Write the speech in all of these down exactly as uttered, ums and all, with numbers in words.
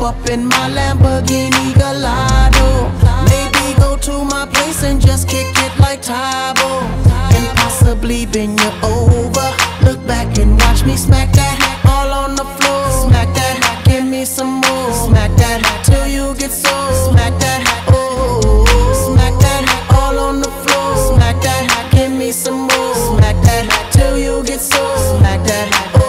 up in my Lamborghini Gallardo. Maybe go to my place and just kick it like Tybo, and possibly bend you over. Look back and watch me smack that all on the floor. Smack that, give me some more. Smack that till you get sore. Smack that, oh, smack that all on the floor. Smack that, give me some more. Smack that till you get sore. Smack that,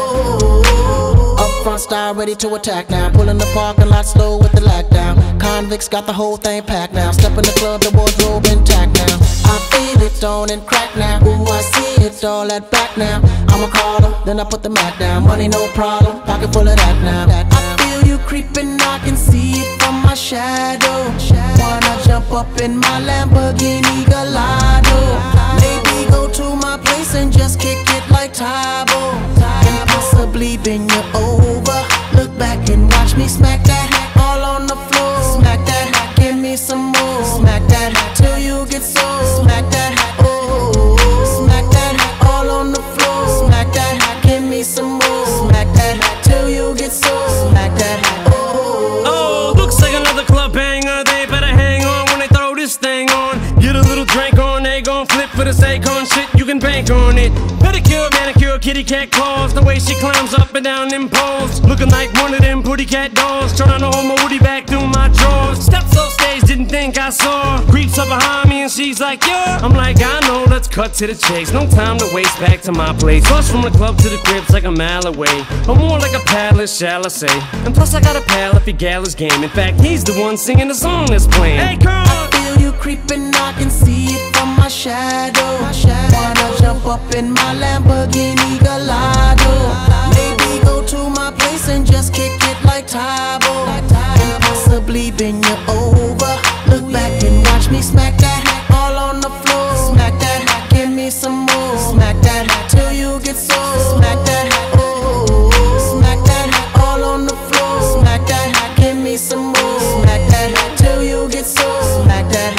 oh. Up front style, ready to attack now. Pull in the parking lot slow with the lack down. Convicts got the whole thing packed now. Step in the club, the wardrobe intact now. I feel it on and crack now. Ooh, I see it all at back now. I'ma call her, then I put the Mac down. Money no problem, pocket full of that now. I feel you creeping, I can see it from my shadow. Wanna jump up in my Lamborghini Gallardo. Maybe go to my place and just kick it like Tybo, and possibly bend you over. Look back and watch me smack that all on the floor. Smack that, give me some more. Smack that till you get sore. Smack that, oh, smack that all on the floor. Smack that, give me some more. Smack that till you get sore. Smack that, oh. Oh, looks like another club banger. They better hang on when they throw this thing on. Get a little drink on, they gon' flip for this Akon shit. You can bank on it. Pedicure, manicure, kitty cat claws. The way she climbs up and down them poles, looking like one of them pretty cat dolls. Trying to hold my woody back through my drawers. Steps off stage, didn't think I saw. Creeps up behind me and she's like, yeah. I'm like, I know, let's cut to the chase. No time to waste, back to my place. Bus from the club to the crib's like a mile away, or more like a palace, shall I say. And plus I got a pal if he gal is game. In fact, he's the one singing the song that's playing. Hey, Carl! I feel you creeping, I can see it from my shadow. Wanna jump up in my Lamborghini Gallardo. Maybe go to my place and just kick it like Tybo, and possibly bend you over. Look back and watch me smack that all on the floor. Smack that, give me some more. Smack that till you get sore. Smack that, oh, smack that all on the floor. Smack that, give me some more. Smack that till you get sore. Smack that,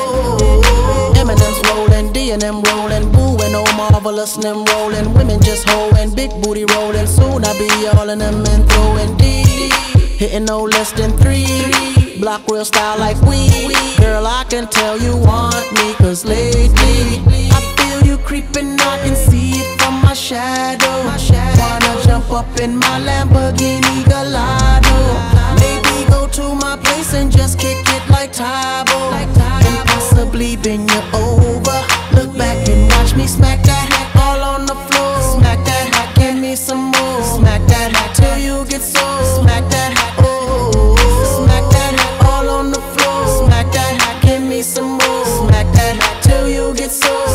oh. Eminem's rolling, D and M rolling, Boo and oh marvelous and them rolling. Women just hoeing, big booty rolling. Soon I be all in them and throwing D, hitting no less than three. Block real style like we. Girl, I can tell you want me, cause lately I feel you creeping, I can see it from my shadow. Wanna jump up in my Lamborghini Gallardo. Maybe go to my place and just kick it like Tybo, and possibly bend you over. Look back and watch me smack that all on the floor. Smack that, give me some more. Smack that till you get sore. Smack that, oh, smack that all on the floor. Smack that, give me some more. Smack that till you get sore.